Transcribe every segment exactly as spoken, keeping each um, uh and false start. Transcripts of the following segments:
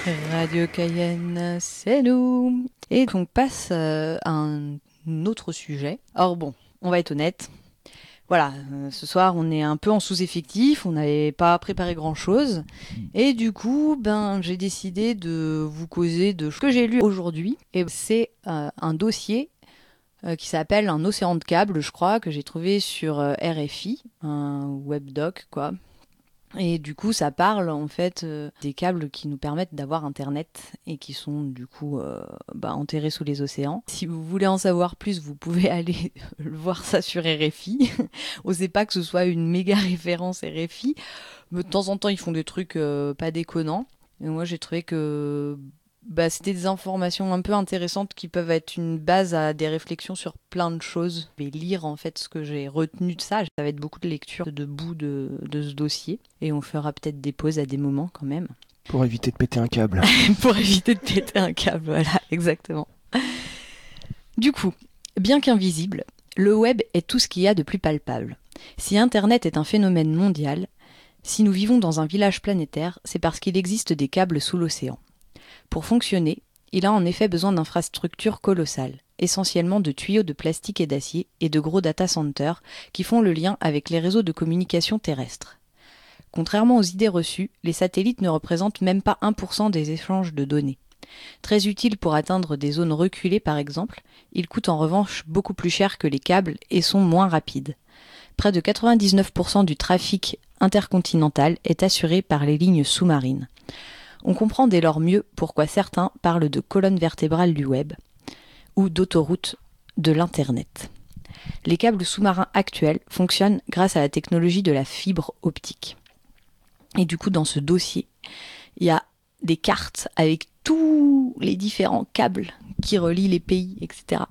Radio Cayenne, c'est nous. Et on passe euh, à un autre sujet. Or bon, on va être honnête. Voilà, euh, ce soir on est un peu en sous-effectif, on n'avait pas préparé grand-chose. Et du coup, ben, j'ai décidé de vous causer de ce que j'ai lu aujourd'hui. Et c'est euh, un dossier euh, qui s'appelle Un océan de câbles, je crois, que j'ai trouvé sur euh, R F I, un webdoc, quoi. Et du coup, ça parle en fait euh, des câbles qui nous permettent d'avoir Internet et qui sont du coup euh, bah, enterrés sous les océans. Si vous voulez en savoir plus, vous pouvez aller voir ça sur R F I. On sait pas que ce soit une méga référence R F I, mais de temps en temps, ils font des trucs euh, pas déconnants. Et moi, j'ai trouvé que bah, c'était des informations un peu intéressantes qui peuvent être une base à des réflexions sur plein de choses. Je vais lire en fait ce que j'ai retenu de ça. Ça va être beaucoup de lecture de bout de, de ce dossier. Et on fera peut-être des pauses à des moments quand même. Pour éviter de péter un câble. Pour éviter de péter un câble, voilà, exactement. Du coup, bien qu'invisible, le web est tout ce qu'il y a de plus palpable. Si Internet est un phénomène mondial, si nous vivons dans un village planétaire, c'est parce qu'il existe des câbles sous l'océan. Pour fonctionner, il a en effet besoin d'infrastructures colossales, essentiellement de tuyaux de plastique et d'acier et de gros data centers qui font le lien avec les réseaux de communication terrestres. Contrairement aux idées reçues, les satellites ne représentent même pas un pour cent des échanges de données. Très utiles pour atteindre des zones reculées par exemple, ils coûtent en revanche beaucoup plus cher que les câbles et sont moins rapides. Près de quatre-vingt-dix-neuf pour cent du trafic intercontinental est assuré par les lignes sous-marines. On comprend dès lors mieux pourquoi certains parlent de colonne vertébrale du web ou d'autoroute de l'Internet. Les câbles sous-marins actuels fonctionnent grâce à la technologie de la fibre optique. Et du coup, dans ce dossier, il y a des cartes avec tous les différents câbles qui relient les pays, et cetera.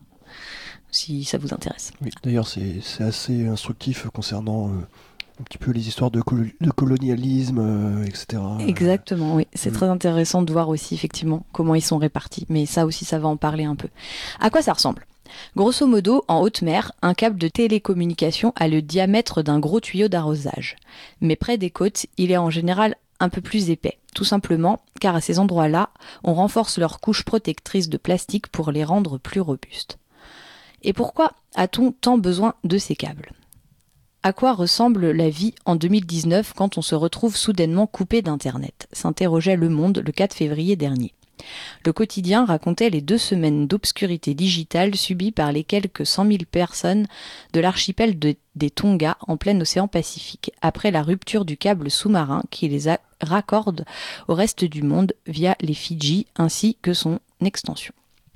Si ça vous intéresse. Oui, d'ailleurs, c'est, c'est assez instructif concernant euh, un petit peu les histoires de, colo- de colonialisme, euh, et cetera. Exactement, oui. C'est mmh. très intéressant de voir aussi, effectivement, comment ils sont répartis. Mais ça aussi, ça va en parler un peu. À quoi ça ressemble ? Grosso modo, en haute mer, un câble de télécommunication a le diamètre d'un gros tuyau d'arrosage. Mais près des côtes, il est en général un peu plus épais. Tout simplement car à ces endroits-là, on renforce leurs couches protectrices de plastique pour les rendre plus robustes. Et pourquoi a-t-on tant besoin de ces câbles ? À quoi ressemble la vie en deux mille dix-neuf quand on se retrouve soudainement coupé d'Internet ? S'interrogeait Le Monde le quatre février dernier. Le quotidien racontait les deux semaines d'obscurité digitale subies par les quelques cent mille personnes de l'archipel de, des Tonga en plein océan Pacifique, après la rupture du câble sous-marin qui les a, raccorde au reste du monde via les Fidji ainsi que son extension.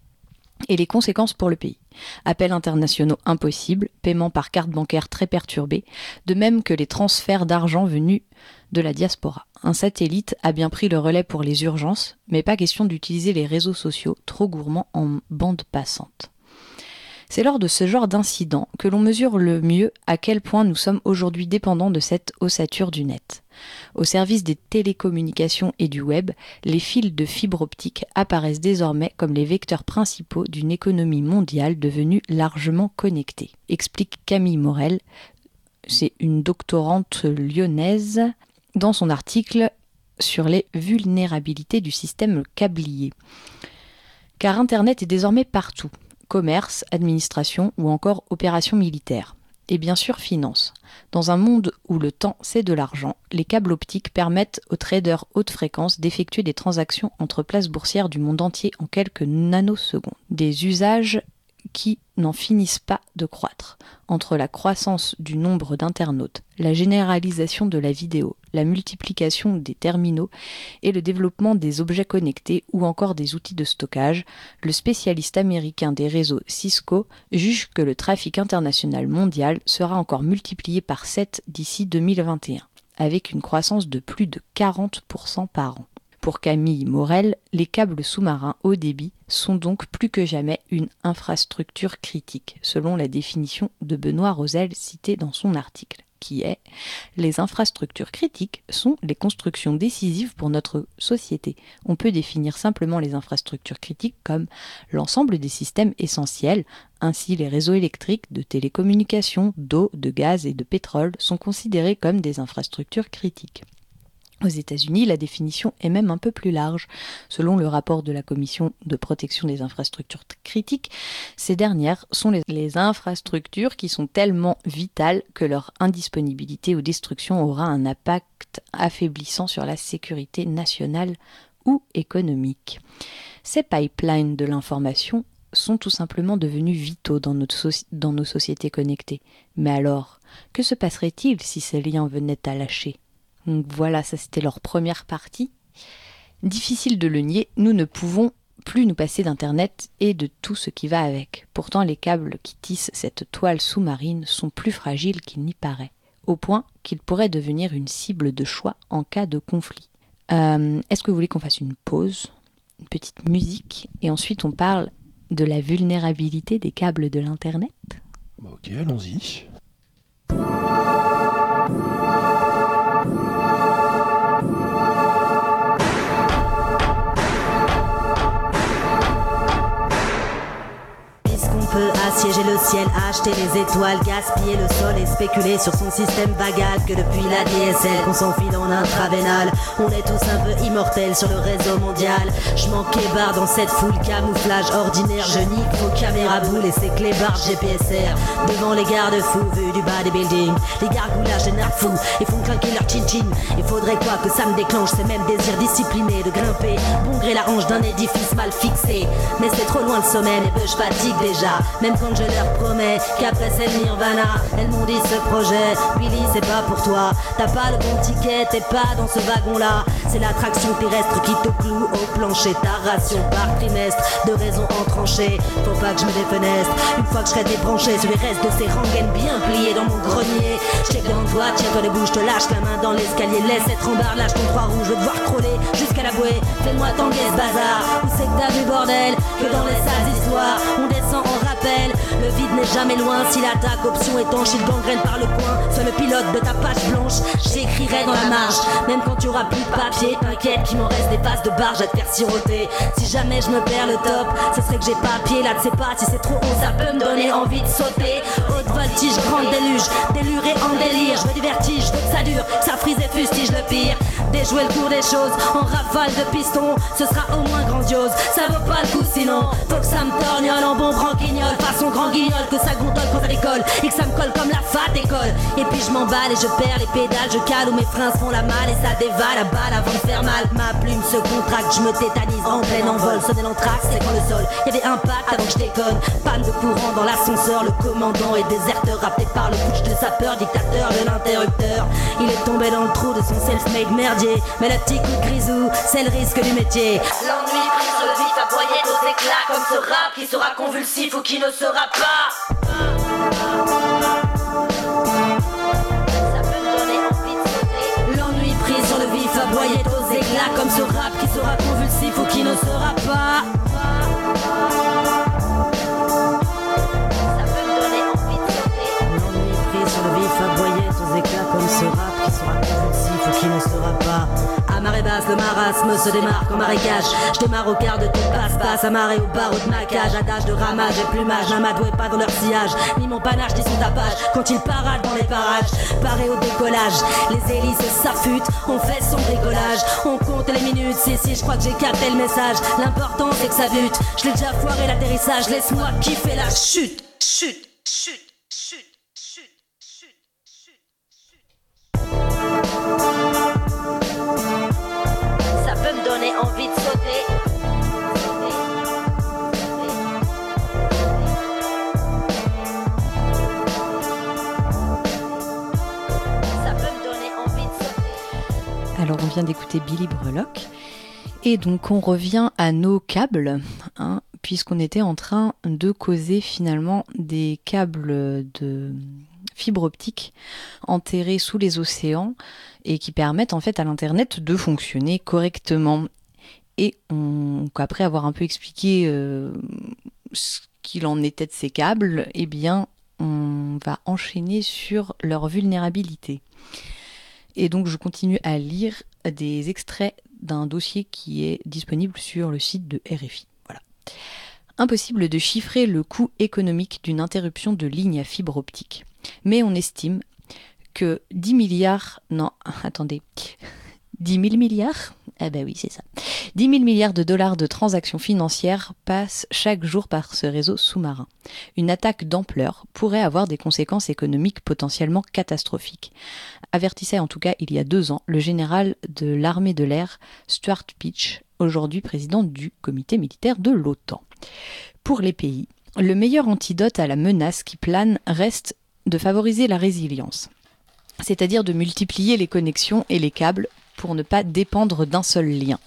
Et les conséquences pour le pays. Appels internationaux impossibles, paiements par carte bancaire très perturbés, de même que les transferts d'argent venus de la diaspora. Un satellite a bien pris le relais pour les urgences, mais pas question d'utiliser les réseaux sociaux trop gourmands en bande passante. C'est lors de ce genre d'incident que l'on mesure le mieux à quel point nous sommes aujourd'hui dépendants de cette ossature du net. Au service des télécommunications et du web, les fils de fibre optique apparaissent désormais comme les vecteurs principaux d'une économie mondiale devenue largement connectée, explique Camille Morel, c'est une doctorante lyonnaise, dans son article sur les vulnérabilités du système câblier. Car Internet est désormais partout. Commerce, administration ou encore opérations militaires. Et bien sûr finance. Dans un monde où le temps c'est de l'argent, les câbles optiques permettent aux traders haute fréquence d'effectuer des transactions entre places boursières du monde entier en quelques nanosecondes. Des usages qui n'en finissent pas de croître. Entre la croissance du nombre d'internautes, la généralisation de la vidéo, la multiplication des terminaux et le développement des objets connectés ou encore des outils de stockage, le spécialiste américain des réseaux Cisco juge que le trafic international mondial sera encore multiplié par sept d'ici deux mille vingt et un, avec une croissance de plus de quarante pour cent par an. Pour Camille Morel, les câbles sous-marins haut débit sont donc plus que jamais une infrastructure critique, selon la définition de Benoît Rosel citée dans son article, qui est « Les infrastructures critiques sont les constructions décisives pour notre société. On peut définir simplement les infrastructures critiques comme l'ensemble des systèmes essentiels, ainsi les réseaux électriques, de télécommunications, d'eau, de gaz et de pétrole sont considérés comme des infrastructures critiques. » Aux États-Unis, la définition est même un peu plus large. Selon le rapport de la Commission de protection des infrastructures critiques, ces dernières sont les, les infrastructures qui sont tellement vitales que leur indisponibilité ou destruction aura un impact affaiblissant sur la sécurité nationale ou économique. Ces pipelines de l'information sont tout simplement devenus vitaux dans, notre so- dans nos sociétés connectées. Mais alors, que se passerait-il si ces liens venaient à lâcher ? Donc voilà, ça c'était leur première partie. Difficile de le nier, nous ne pouvons plus nous passer d'Internet et de tout ce qui va avec. Pourtant, les câbles qui tissent cette toile sous-marine sont plus fragiles qu'il n'y paraît, au point qu'ils pourraient devenir une cible de choix en cas de conflit. Euh, est-ce que vous voulez qu'on fasse une pause, une petite musique, et ensuite on parle de la vulnérabilité des câbles de l'Internet ? Ok, allons-y. Peut assiéger le ciel, acheter les étoiles, gaspiller le sol et spéculer sur son système vagal. Que depuis la D S L qu'on s'enfile en intravénal, on est tous un peu immortels sur le réseau mondial. Je manquais barre dans cette foule, camouflage ordinaire. Je nique vos caméras boules et ces clébards G P S R. Devant les garde-fous, vus du bas des buildings, les gargoulages des nerfs fous et font clinquer leur chin-chin. Il faudrait quoi que ça me déclenche ces mêmes désirs disciplinés de grimper bon gré la hanche d'un édifice mal fixé. Mais c'est trop loin le sommet, mes bœufs, je fatigue déjà. Même quand je leur promets qu'après c'est le nirvana, elles m'ont dit ce projet, Billy c'est pas pour toi. T'as pas le bon ticket, t'es pas dans ce wagon là. C'est l'attraction terrestre qui te cloue au plancher. Ta ration par trimestre de raisons entranchées. Faut pas que je me défenestre une fois que je serai débranché sur les restes de ces rengaines bien pliées dans mon grenier. Check devant toi, tiens-toi debout, je te lâche la main dans l'escalier. Laisse être en barre, lâche ton croix rouge, je veux te voir crawler jusqu'à la bouée. Fais-moi tanguer ce bazar, où c'est que t'as du bordel, que dans les sales histoires on descend en rappel. Le vide n'est jamais loin, si l'attaque option étanche, il gangrène par le coin. Sois le pilote de ta page blanche, j'écrirai dans la marge. Même quand tu auras plus de papier, t'inquiète qu'il m'en reste des passes de barge à te faire siroter. Si jamais je me perds le top, ce serait que j'ai pas pied là, tu sais pas si c'est trop haut, ça peut me donner envie de sauter. Haute voltige, grande déluge, déluré en délire. Je veux du vertige, je veux que ça dure, que ça frise et fustige le pire. Déjouer le cours des choses en rafale de piston, ce sera au moins grandiose. Ça vaut pas le coup sinon, faut que ça me torgnole en bon branquignol, façon grand guignol, que ça gondole quand ça décolle et que ça me colle comme la fat école. Et puis je m'emballe et je perds les pédales, je cale où mes freins se font la malle et ça dévale à balle avant de faire mal. Ma plume se contracte, je me tétanise en plein envol. Sonner l'anthrax, c'est quand le sol y'avait un pack avant que je déconne. Panne de courant dans l'ascenseur, le commandant est déserteur, rappelé par le bouche de sapeur, dictateur de l'interrupteur. Il est tombé dans le trou de son self-made merdier, mais le petit coup de grisou, c'est le risque du métier. L'ennui brise le vif, aboyé aux éclats, comme ce rap qui sera convulsif ou qui ne sera pas. Ça peut me donner envie de sauter. L'ennui prise sur le vif, aboyé aux éclats, comme ce rap qui sera convulsif ou qui ne sera pas. Ça peut me donner envie de sauter. L'ennui prise sur le vif, aboyé aux éclats, comme ce rap qui sera convulsif ou qui ne sera pas. À marée basse, le marasme se démarque en marécage. Je démarre au quart de tout passe-passe, amarré au barreau de ma cage. Adage de ramage et plumage, n'amadoué pas dans leur sillage, ni mon panache ni son tapage. Quand ils paradent dans les parages, paré au décollage, les hélices s'affûtent, on fait son bricolage. On compte les minutes, si si, je crois que j'ai capté le message. L'important c'est que ça bute, je l'ai déjà foiré l'atterrissage. Laisse-moi kiffer la chute, chute, chute, chute, chute, chute, chute, chute. Ça peut me donner envie de sauter. Sauter. Ça peut me donner envie de sauter. Alors on vient d'écouter Billy Brelock et donc on revient à nos câbles, hein, puisqu'on était en train de causer finalement des câbles de fibre optique enterrés sous les océans et qui permettent en fait à l'internet de fonctionner correctement. Et on, après avoir un peu expliqué euh, ce qu'il en était de ces câbles, eh bien on va enchaîner sur leur vulnérabilité. Et donc je continue à lire des extraits d'un dossier qui est disponible sur le site de R F I. Voilà. Impossible de chiffrer le coût économique d'une interruption de ligne à fibre optique. Mais on estime que dix milliards... Non, attendez. dix mille milliards ? Ah bah oui, c'est ça. dix mille milliards de dollars de transactions financières passent chaque jour par ce réseau sous-marin. Une attaque d'ampleur pourrait avoir des conséquences économiques potentiellement catastrophiques. Avertissait en tout cas il y a deux ans le général de l'armée de l'air Stuart Peach, aujourd'hui président du comité militaire de l'OTAN. Pour les pays, le meilleur antidote à la menace qui plane reste de favoriser la résilience, c'est-à-dire de multiplier les connexions et les câbles pour ne pas dépendre d'un seul lien.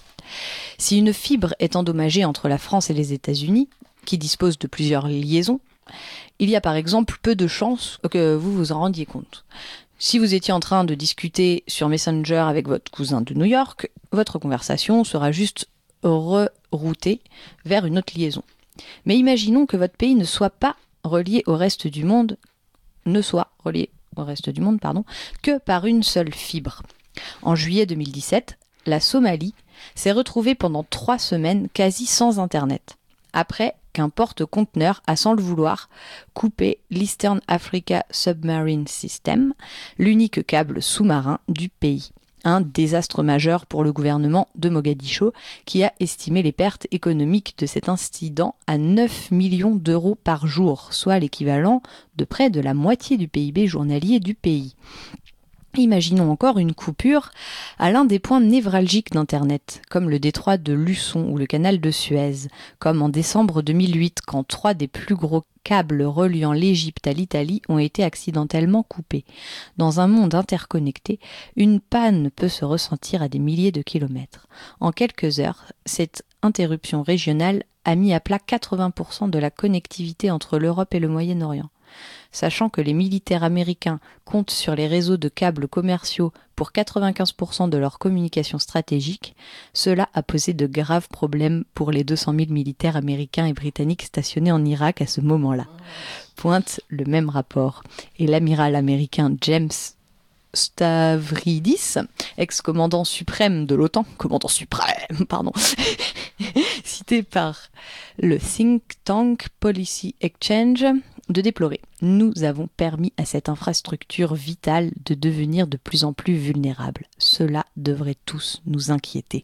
Si une fibre est endommagée entre la France et les États-Unis, qui disposent de plusieurs liaisons, il y a par exemple peu de chances que vous vous en rendiez compte. Si vous étiez en train de discuter sur Messenger avec votre cousin de New York, votre conversation sera juste reroutée vers une autre liaison. Mais imaginons que votre pays ne soit pas relié au reste du monde, ne soit relié au reste du monde, pardon, que par une seule fibre. En juillet deux mille dix-sept, la Somalie s'est retrouvée pendant trois semaines quasi sans Internet, après qu'un porte-conteneur a sans le vouloir coupé l'Eastern Africa Submarine System, l'unique câble sous-marin du pays. Un désastre majeur pour le gouvernement de Mogadiscio qui a estimé les pertes économiques de cet incident à neuf millions d'euros par jour, soit l'équivalent de près de la moitié du P I B journalier du pays. Imaginons encore une coupure à l'un des points névralgiques d'Internet, comme le détroit de Luçon ou le canal de Suez, comme en décembre deux mille huit, quand trois des plus gros câbles reliant l'Égypte à l'Italie ont été accidentellement coupés. Dans un monde interconnecté, une panne peut se ressentir à des milliers de kilomètres. En quelques heures, cette interruption régionale a mis à plat quatre-vingts pour cent de la connectivité entre l'Europe et le Moyen-Orient. Sachant que les militaires américains comptent sur les réseaux de câbles commerciaux pour quatre-vingt-quinze pour cent de leur communication stratégique, cela a posé de graves problèmes pour les deux cent mille militaires américains et britanniques stationnés en Irak à ce moment-là. Pointe le même rapport. Et l'amiral américain James Stavridis, ex-commandant suprême de l'OTAN, commandant suprême, pardon, cité par le think tank Policy Exchange, de déplorer. Nous avons permis à cette infrastructure vitale de devenir de plus en plus vulnérable. Cela devrait tous nous inquiéter.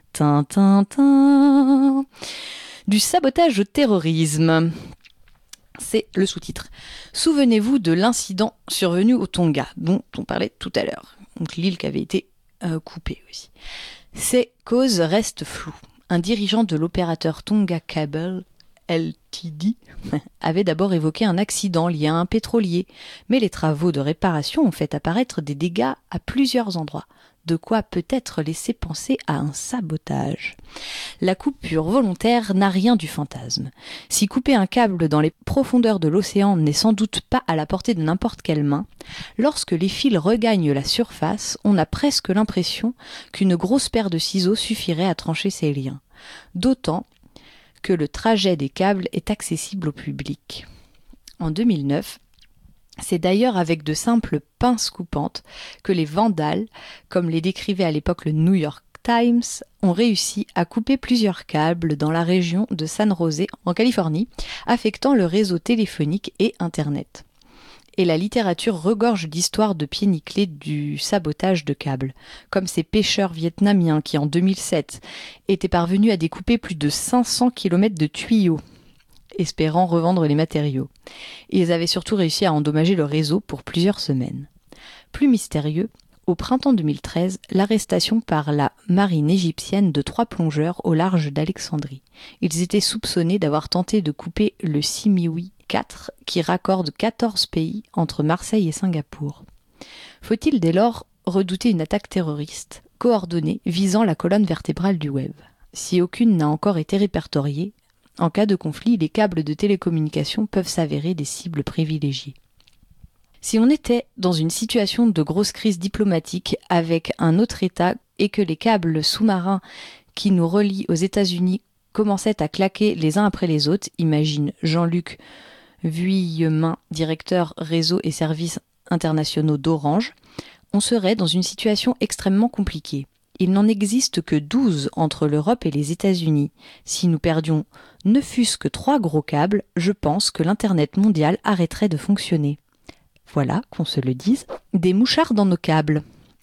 Tintintin. Du sabotage au terrorisme. C'est le sous-titre. Souvenez-vous de l'incident survenu au Tonga, dont on parlait tout à l'heure. Donc l'île qui avait été euh, coupée aussi. Ces causes restent floues. Un dirigeant de l'opérateur Tonga Cable L T D avait d'abord évoqué un accident lié à un pétrolier, mais les travaux de réparation ont fait apparaître des dégâts à plusieurs endroits, de quoi peut-être laisser penser à un sabotage. La coupure volontaire n'a rien du fantasme. Si couper un câble dans les profondeurs de l'océan n'est sans doute pas à la portée de n'importe quelle main, lorsque les fils regagnent la surface, on a presque l'impression qu'une grosse paire de ciseaux suffirait à trancher ces liens. D'autant que le trajet des câbles est accessible au public. En deux mille neuf, c'est d'ailleurs avec de simples pinces coupantes que les vandales, comme les décrivait à l'époque le New York Times, ont réussi à couper plusieurs câbles dans la région de San José, en Californie, affectant le réseau téléphonique et Internet. Et la littérature regorge d'histoires de pieds nickelés du sabotage de câbles, comme ces pêcheurs vietnamiens qui, en deux mille sept, étaient parvenus à découper plus de cinq cents kilomètres de tuyaux, espérant revendre les matériaux. Ils avaient surtout réussi à endommager le réseau pour plusieurs semaines. Plus mystérieux, au printemps deux mille treize, l'arrestation par la marine égyptienne de trois plongeurs au large d'Alexandrie. Ils étaient soupçonnés d'avoir tenté de couper le Simiwi quatre qui raccorde quatorze pays entre Marseille et Singapour. Faut-il dès lors redouter une attaque terroriste coordonnée visant la colonne vertébrale du web ? Si aucune n'a encore été répertoriée, en cas de conflit, les câbles de télécommunication peuvent s'avérer des cibles privilégiées. Si on était dans une situation de grosse crise diplomatique avec un autre État et que les câbles sous-marins qui nous relient aux États-Unis commençaient à claquer les uns après les autres, imagine Jean-Luc Vuillemin, directeur réseau et services internationaux d'Orange, on serait dans une situation extrêmement compliquée. Il n'en existe que douze entre l'Europe et les États-Unis. Si nous perdions ne fût-ce que trois gros câbles, je pense que l'Internet mondial arrêterait de fonctionner. Voilà, qu'on se le dise, des mouchards dans nos câbles.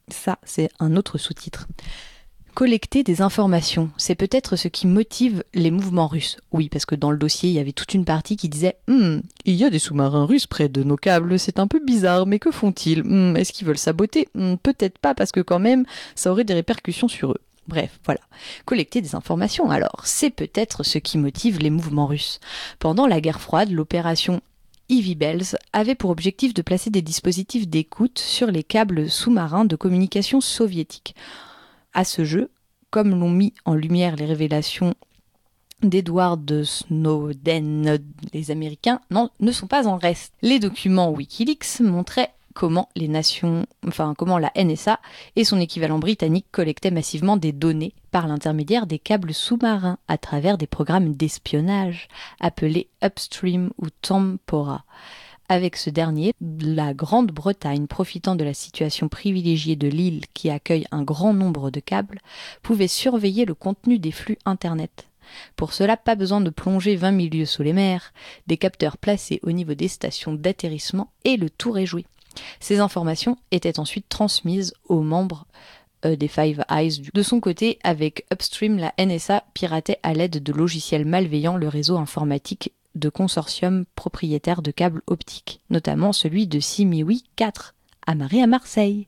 Ça, c'est un autre sous-titre. Collecter des informations, c'est peut-être ce qui motive les mouvements russes. Oui, parce que dans le dossier, il y avait toute une partie qui disait hm, « Il y a des sous-marins russes près de nos câbles, c'est un peu bizarre, mais que font-ils hmm, Est-ce qu'ils veulent saboter hmm, Peut-être pas, parce que quand même, ça aurait des répercussions sur eux. » Bref, voilà. Collecter des informations, alors, c'est peut-être ce qui motive les mouvements russes. Pendant la guerre froide, l'opération Ivy Bells avait pour objectif de placer des dispositifs d'écoute sur les câbles sous-marins de communication soviétiques. À ce jeu, comme l'ont mis en lumière les révélations d'Edward Snowden, les Américains non, ne sont pas en reste. Les documents Wikileaks montraient comment les nations, enfin comment la N S A et son équivalent britannique collectaient massivement des données par l'intermédiaire des câbles sous-marins à travers des programmes d'espionnage appelés Upstream ou Tempora. Avec ce dernier, la Grande-Bretagne, profitant de la situation privilégiée de l'île qui accueille un grand nombre de câbles, pouvait surveiller le contenu des flux Internet. Pour cela, pas besoin de plonger vingt mille lieues sous les mers, des capteurs placés au niveau des stations d'atterrissement et le tour est joué. Ces informations étaient ensuite transmises aux membres euh, des Five Eyes. De son côté, avec Upstream, la N S A piratait à l'aide de logiciels malveillants le réseau informatique de consortiums propriétaires de câbles optiques, notamment celui de Simiwi quatre, amarré à Marseille.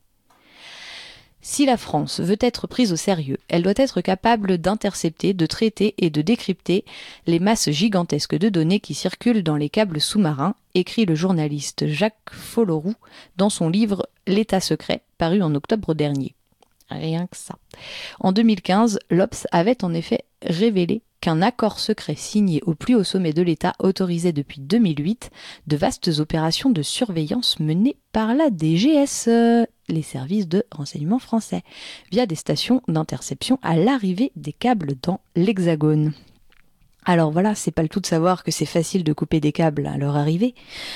Si la France veut être prise au sérieux, elle doit être capable d'intercepter, de traiter et de décrypter les masses gigantesques de données qui circulent dans les câbles sous-marins, écrit le journaliste Jacques Folloroux dans son livre « L'État secret », paru en octobre dernier. Rien que ça. En deux mille quinze, l'Obs avait en effet révélé qu'un accord secret signé au plus haut sommet de l'État autorisait depuis deux mille huit de vastes opérations de surveillance menées par la D G S E, les services de renseignement français, via des stations d'interception à l'arrivée des câbles dans l'Hexagone. Alors voilà, c'est pas le tout de savoir que c'est facile de couper des câbles à leur arrivée.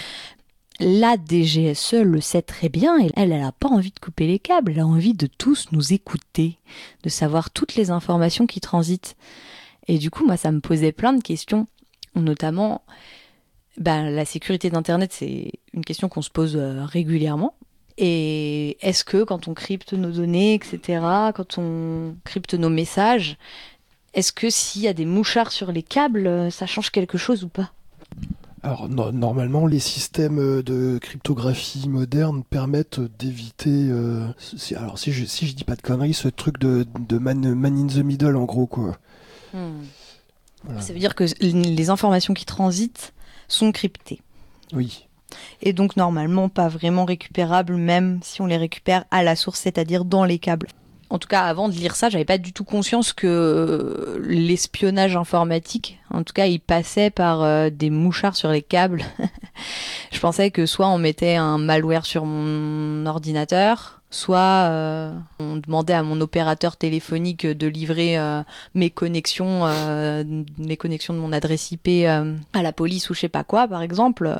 La D G S E le sait très bien et elle, elle n'a pas envie de couper les câbles, elle a envie de tous nous écouter, de savoir toutes les informations qui transitent. Et du coup, moi, ça me posait plein de questions, notamment ben, la sécurité d'Internet, c'est une question qu'on se pose euh, régulièrement. Et est-ce que quand on crypte nos données, et cetera, quand on crypte nos messages, est-ce que s'il y a des mouchards sur les câbles, ça change quelque chose ou pas ? Alors no- normalement, les systèmes de cryptographie moderne permettent d'éviter. Euh, si, alors si je si je dis pas de conneries, ce truc de, de man, man in the middle en gros quoi. Hmm. Voilà. Ça veut dire que les informations qui transitent sont cryptées. Oui. Et donc normalement pas vraiment récupérables, même si on les récupère à la source, c'est-à-dire dans les câbles. En tout cas, avant de lire ça, j'avais pas du tout conscience que l'espionnage informatique, en tout cas, il passait par euh, des mouchards sur les câbles. Je pensais que soit on mettait un malware sur mon ordinateur, soit euh, on demandait à mon opérateur téléphonique de livrer euh, mes connexions, euh, mes connexions de mon adresse I P euh, à la police ou je sais pas quoi, par exemple.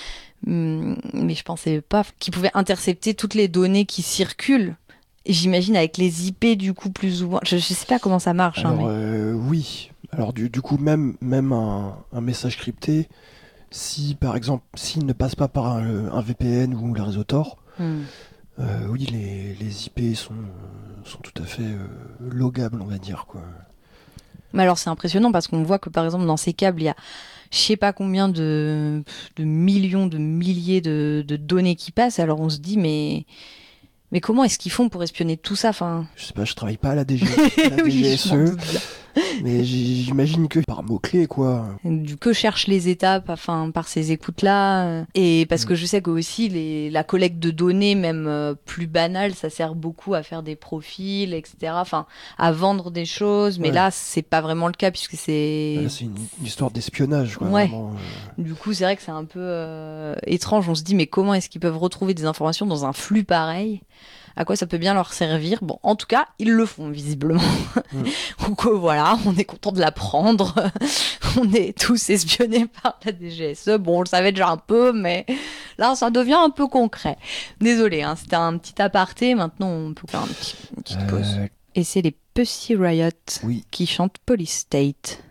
Mais je pensais pas qu'ils pouvaient intercepter toutes les données qui circulent. Et j'imagine avec les I P du coup plus ou moins. Je, je sais pas comment ça marche. Alors hein, mais... euh, oui. Alors du, du coup même même un, un message crypté, si par exemple s'il ne passe pas par un, un V P N ou le réseau Tor, hmm. euh, oui les, les I P sont sont tout à fait euh, logables on va dire quoi. Mais alors c'est impressionnant parce qu'on voit que par exemple dans ces câbles il y a je sais pas combien de, de millions, de milliers de, de données qui passent. Alors on se dit mais mais comment est-ce qu'ils font pour espionner tout ça enfin... Je sais pas, je travaille pas à la, D G, à la oui, D G S E, mais j'imagine que par mots-clés, quoi. Du que cherchent les États enfin, par ces écoutes-là. Et parce que je sais que aussi les, la collecte de données, même euh, plus banale, ça sert beaucoup à faire des profils, et cetera. Enfin, à vendre des choses. Mais ouais. Là, c'est pas vraiment le cas puisque c'est... Là, c'est une, une histoire d'espionnage, quoi. Ouais. Vraiment, euh... Du coup, c'est vrai que c'est un peu euh, étrange. On se dit, mais comment est-ce qu'ils peuvent retrouver des informations dans un flux pareil ? À quoi ça peut bien leur servir. Bon, en tout cas, ils le font visiblement. Mmh. Donc euh, voilà, on est content de l'apprendre. On est tous espionnés par la D G S E. Bon, on le savait déjà un peu, mais là, ça devient un peu concret. Désolé, hein, c'était un petit aparté. Maintenant, on peut faire un petit, une petite pause. Euh... Et c'est les Pussy Riot oui. qui chantent Police State.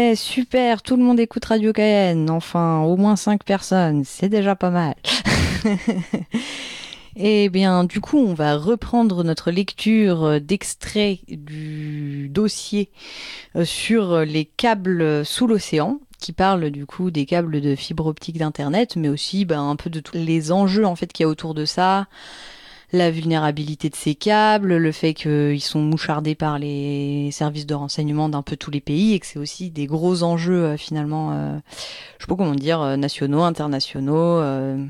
Ouais, super, tout le monde écoute Radio K N. Enfin, au moins cinq personnes, c'est déjà pas mal. Eh bien, du coup, on va reprendre notre lecture d'extrait du dossier sur les câbles sous l'océan, qui parle du coup des câbles de fibre optique d'Internet, mais aussi ben, un peu de tous les enjeux en fait qu'il y a autour de ça, la vulnérabilité de ces câbles, le fait qu'ils sont mouchardés par les services de renseignement d'un peu tous les pays et que c'est aussi des gros enjeux euh, finalement, euh, je sais pas comment dire, euh, nationaux, internationaux, euh,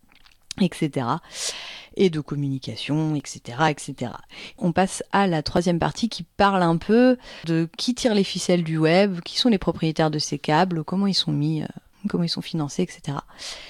et cetera. Et de communication, et cetera, et cetera. On passe à la troisième partie qui parle un peu de qui tire les ficelles du web, qui sont les propriétaires de ces câbles, comment ils sont mis, euh, comment ils sont financés, et cetera.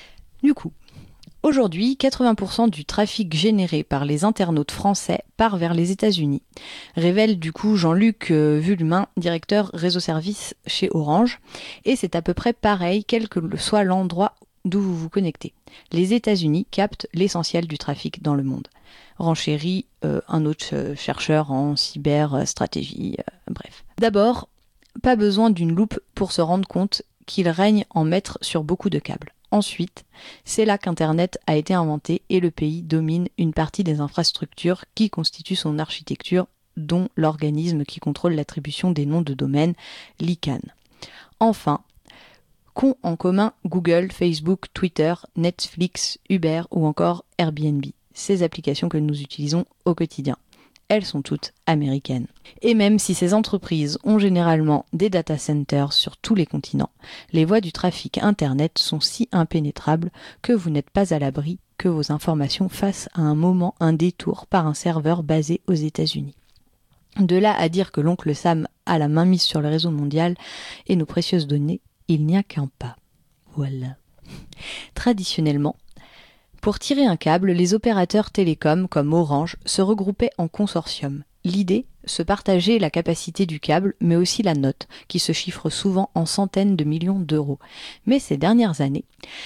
Du coup, aujourd'hui, quatre-vingts pour cent du trafic généré par les internautes français part vers les États-Unis, révèle du coup Jean-Luc euh, Vuillemin, directeur réseau service chez Orange. Et c'est à peu près pareil, quel que soit l'endroit d'où vous vous connectez. Les États-Unis captent l'essentiel du trafic dans le monde. Renchérit euh, un autre euh, chercheur en cyberstratégie, euh, bref. D'abord, pas besoin d'une loupe pour se rendre compte qu'il règne en maître sur beaucoup de câbles. Ensuite, c'est là qu'Internet a été inventé et le pays domine une partie des infrastructures qui constituent son architecture, dont l'organisme qui contrôle l'attribution des noms de domaine, l'I C A N. Enfin, qu'ont en commun Google, Facebook, Twitter, Netflix, Uber ou encore Airbnb, ces applications que nous utilisons au quotidien. Elles sont toutes américaines. Et même si ces entreprises ont généralement des data centers sur tous les continents, les voies du trafic Internet sont si impénétrables que vous n'êtes pas à l'abri que vos informations fassent à un moment un détour par un serveur basé aux États-Unis. De là à dire que l'oncle Sam a la main mise sur le réseau mondial et nos précieuses données, il n'y a qu'un pas. Voilà. Traditionnellement, pour tirer un câble, les opérateurs télécoms comme Orange se regroupaient en consortium. L'idée, se partager la capacité du câble, mais aussi la note, qui se chiffre souvent en centaines de millions d'euros. Mais ces dernières années,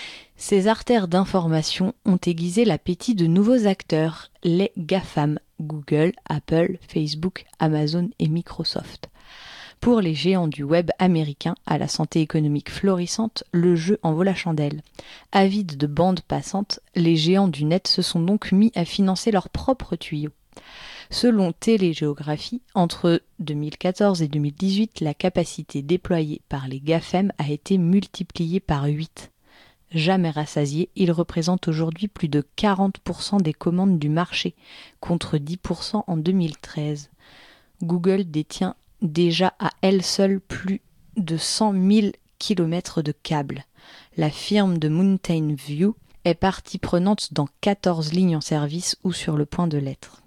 ces artères d'information ont aiguisé l'appétit de nouveaux acteurs, les GAFAM, Google, Apple, Facebook, Amazon et Microsoft. Pour les géants du web américain à la santé économique florissante, le jeu en vaut la chandelle. Avides de bandes passantes, les géants du net se sont donc mis à financer leurs propres tuyaux. Selon Télégéographie, entre deux mille quatorze et deux mille dix-huit, la capacité déployée par les GAFAM a été multipliée par huit. Jamais rassasiés, ils représentent aujourd'hui plus de quarante pour cent des commandes du marché, contre dix pour cent en deux mille treize. Google détient déjà à elle seule plus de cent mille kilomètres de câbles. La firme de Mountain View est partie prenante dans quatorze lignes en service ou sur le point de l'être.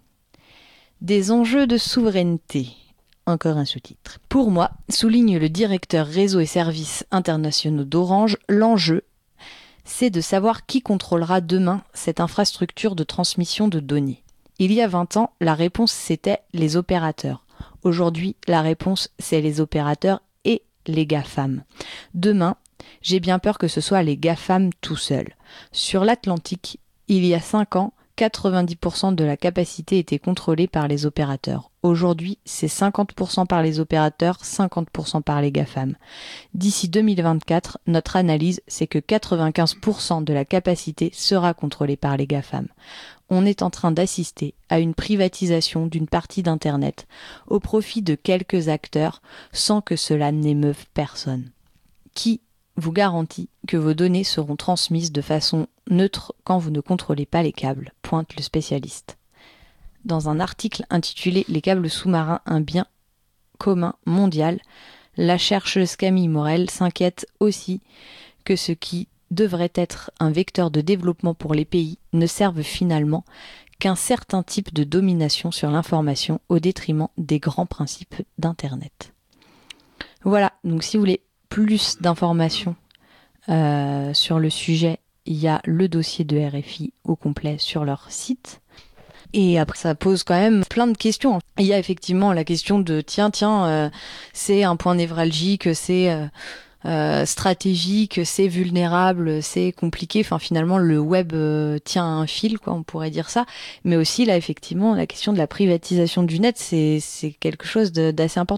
Des enjeux de souveraineté. Encore un sous-titre. Pour moi, souligne le directeur réseau et services internationaux d'Orange, l'enjeu, c'est de savoir qui contrôlera demain cette infrastructure de transmission de données. Il y a vingt ans, la réponse c'était les opérateurs. Aujourd'hui, la réponse, c'est les opérateurs et les GAFAM. Demain, j'ai bien peur que ce soit les GAFAM tout seuls. Sur l'Atlantique, il y a cinq ans, quatre-vingt-dix pour cent de la capacité était contrôlée par les opérateurs. Aujourd'hui, c'est cinquante pour cent par les opérateurs, cinquante pour cent par les GAFAM. D'ici deux mille vingt-quatre, notre analyse, c'est que quatre-vingt-quinze pour cent de la capacité sera contrôlée par les GAFAM. On est en train d'assister à une privatisation d'une partie d'Internet au profit de quelques acteurs sans que cela n'émeuve personne. Qui vous garantit que vos données seront transmises de façon neutre quand vous ne contrôlez pas les câbles, pointe le spécialiste. Dans un article intitulé « Les câbles sous-marins, un bien commun mondial », la chercheuse Camille Morel s'inquiète aussi que ce qui devrait être un vecteur de développement pour les pays ne serve finalement qu'un certain type de domination sur l'information au détriment des grands principes d'Internet. Voilà, donc si vous voulez plus d'informations euh, sur le sujet, il y a le dossier de R F I au complet sur leur site. Et après, ça pose quand même plein de questions. Il y a effectivement la question de tiens, tiens, euh, c'est un point névralgique, c'est euh, euh, stratégique, c'est vulnérable, c'est compliqué. Enfin, finalement, le web euh, tient un fil, quoi, on pourrait dire ça. Mais aussi, là, effectivement, la question de la privatisation du net, c'est, c'est quelque chose de, d'assez important.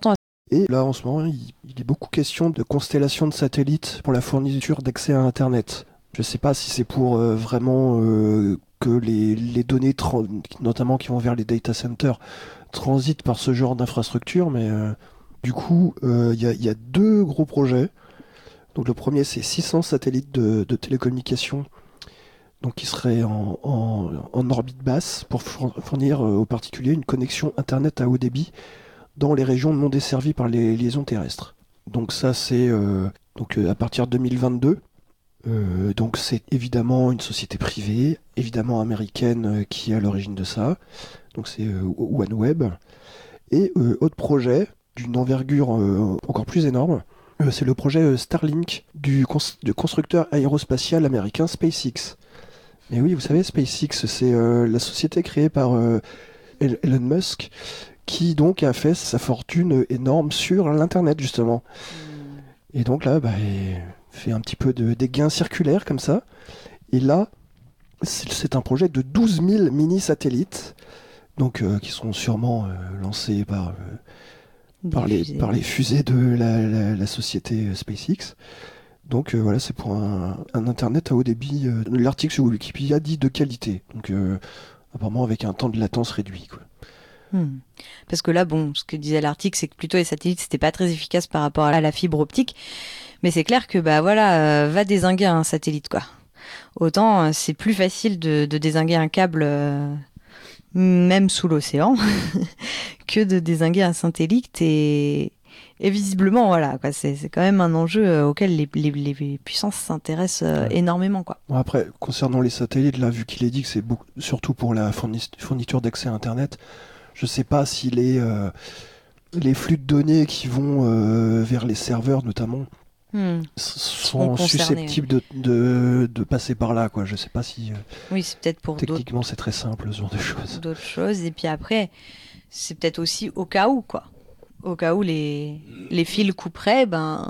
Et là, en ce moment, il, il est beaucoup question de constellations de satellites pour la fourniture d'accès à Internet. Je ne sais pas si c'est pour euh, vraiment euh, que les, les données, tra- notamment qui vont vers les data centers, transitent par ce genre d'infrastructure, mais euh, du coup, il euh, y, y a deux gros projets. Donc le premier, c'est six cents satellites de, de télécommunications, donc qui seraient en, en, en orbite basse pour fournir euh, aux particuliers une connexion Internet à haut débit dans les régions non desservies par les liaisons terrestres. Donc ça, c'est euh, donc, euh, à partir de deux mille vingt-deux. Euh, donc c'est évidemment une société privée, évidemment américaine, euh, qui est à l'origine de ça. Donc c'est euh, OneWeb. Et euh, autre projet d'une envergure euh, encore plus énorme, euh, c'est le projet euh, Starlink du, cons- du constructeur aérospatial américain SpaceX. Et oui, vous savez, SpaceX, c'est euh, la société créée par euh, Elon Musk, qui donc a fait sa fortune énorme sur l'Internet, justement. Mmh. Et donc là, bah, il fait un petit peu de, des gains circulaires, comme ça. Et là, c'est, c'est un projet de douze mille mini-satellites, donc, euh, qui seront sûrement euh, lancés par, euh, par, les, par les fusées de la, la, la société SpaceX. Donc euh, voilà, c'est pour un, un Internet à haut débit. Euh, l'article sur Wikipédia dit de qualité. Donc euh, apparemment avec un temps de latence réduit, quoi. Hmm. Parce que là, bon, ce que disait l'article, c'est que plutôt les satellites, c'était pas très efficace par rapport à la fibre optique. Mais c'est clair que, bah voilà, euh, va dézinguer un satellite, quoi. Autant, euh, c'est plus facile de, de dézinguer un câble, euh, même sous l'océan, que de dézinguer un satellite. Et, et visiblement, voilà, quoi, c'est, c'est quand même un enjeu euh, auquel les, les, les puissances s'intéressent euh, ouais. énormément, quoi. Bon, après, concernant les satellites, là, vu qu'il est dit que c'est beaucoup, surtout pour la fourni- fourniture d'accès à Internet, je sais pas si les, euh, les flux de données qui vont euh, vers les serveurs, notamment, hmm. sont susceptibles de, de, de passer par là, quoi. Je sais pas si... Euh, oui, c'est peut-être pour techniquement, d'autres... c'est très simple, ce genre de choses. D'autres choses. Et puis après, c'est peut-être aussi au cas où, quoi. Au cas où les, les fils couperaient, ben,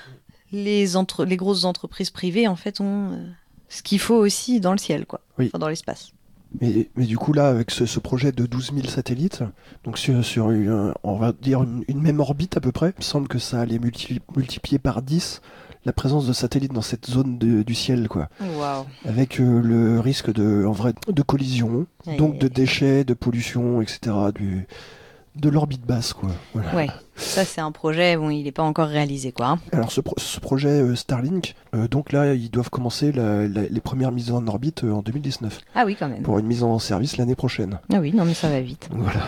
les, entre, les grosses entreprises privées, en fait, ont euh, ce qu'il faut aussi dans le ciel, quoi. Oui. Enfin, dans l'espace. Mais, mais du coup, là, avec ce, ce projet de douze mille satellites, donc sur, sur une, on va dire une, une même orbite à peu près, il me semble que ça allait multi, multiplier par dix la présence de satellites dans cette zone de, du ciel, quoi. Wow. Avec euh, le risque de, en vrai, de collision, et donc de déchets, de pollution, et cetera, du, de l'orbite basse, quoi. Voilà. Ouais, ça c'est un projet, bon, il n'est pas encore réalisé, quoi. Hein. Alors ce, pro- ce projet euh, Starlink, euh, donc là, ils doivent commencer la, la, les premières mises en orbite euh, en deux mille dix-neuf. Ah oui, quand même. Pour une mise en service l'année prochaine. Ah oui, non mais ça va vite. Donc, voilà.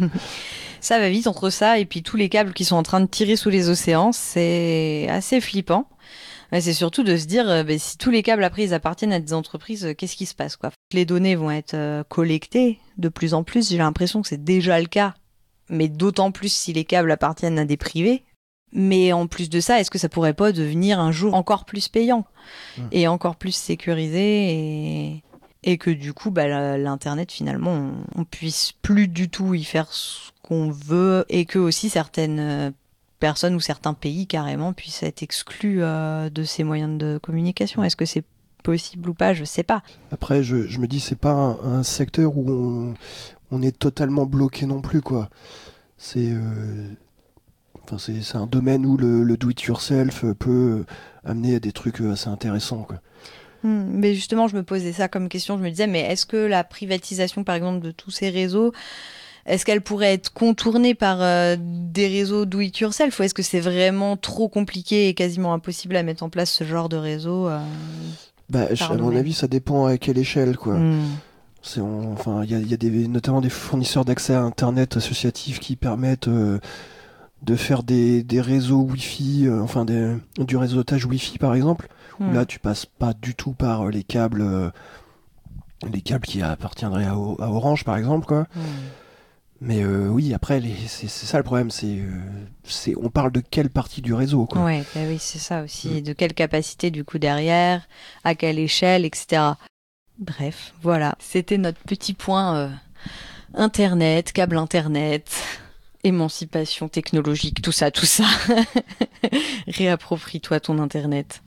Ça va vite entre ça et puis tous les câbles qui sont en train de tirer sous les océans, c'est assez flippant. Mais c'est surtout de se dire, euh, bah, si tous les câbles après ils appartiennent à des entreprises, euh, qu'est-ce qui se passe, quoi. Les données vont être euh, collectées de plus en plus, j'ai l'impression que c'est déjà le cas. Mais d'autant plus si les câbles appartiennent à des privés. Mais en plus de ça, est-ce que ça pourrait pas devenir un jour encore plus payant mmh. et encore plus sécurisé et, et que du coup, bah, l'Internet, finalement, on, on puisse plus du tout y faire ce qu'on veut et que aussi certaines personnes ou certains pays, carrément, puissent être exclus euh, de ces moyens de communication. Est-ce que c'est possible ou pas? Je sais pas. Après, je, je me dis, c'est pas un, un secteur où on... on est totalement bloqué non plus, quoi. C'est, euh... enfin, c'est, c'est un domaine où le, le do-it-yourself peut amener à des trucs assez intéressants, quoi. Mmh, mais justement, je me posais ça comme question. Je me disais, mais est-ce que la privatisation, par exemple, de tous ces réseaux, est-ce qu'elle pourrait être contournée par euh, des réseaux do-it-yourself ou est-ce que c'est vraiment trop compliqué et quasiment impossible à mettre en place ce genre de réseau euh, bah, à mon avis, ça dépend à quelle échelle, quoi. Mmh. C'est, on, enfin, il y a, y a des, notamment des fournisseurs d'accès à Internet associatifs qui permettent euh, de faire des, des réseaux Wi-Fi, euh, enfin des, du réseautage Wi-Fi par exemple. Mmh. Où là, tu passes pas du tout par les câbles, euh, les câbles qui appartiendraient à, à Orange par exemple, quoi. Mmh. Mais euh, oui, après, les, c'est, c'est ça le problème, c'est, euh, c'est, on parle de quelle partie du réseau, quoi. Ouais, bah oui, c'est ça aussi. Mmh. De quelle capacité du coup derrière, à quelle échelle, et cetera. Bref, voilà, c'était notre petit point euh, Internet, câble Internet, émancipation technologique, tout ça, tout ça. Réapproprie-toi ton Internet.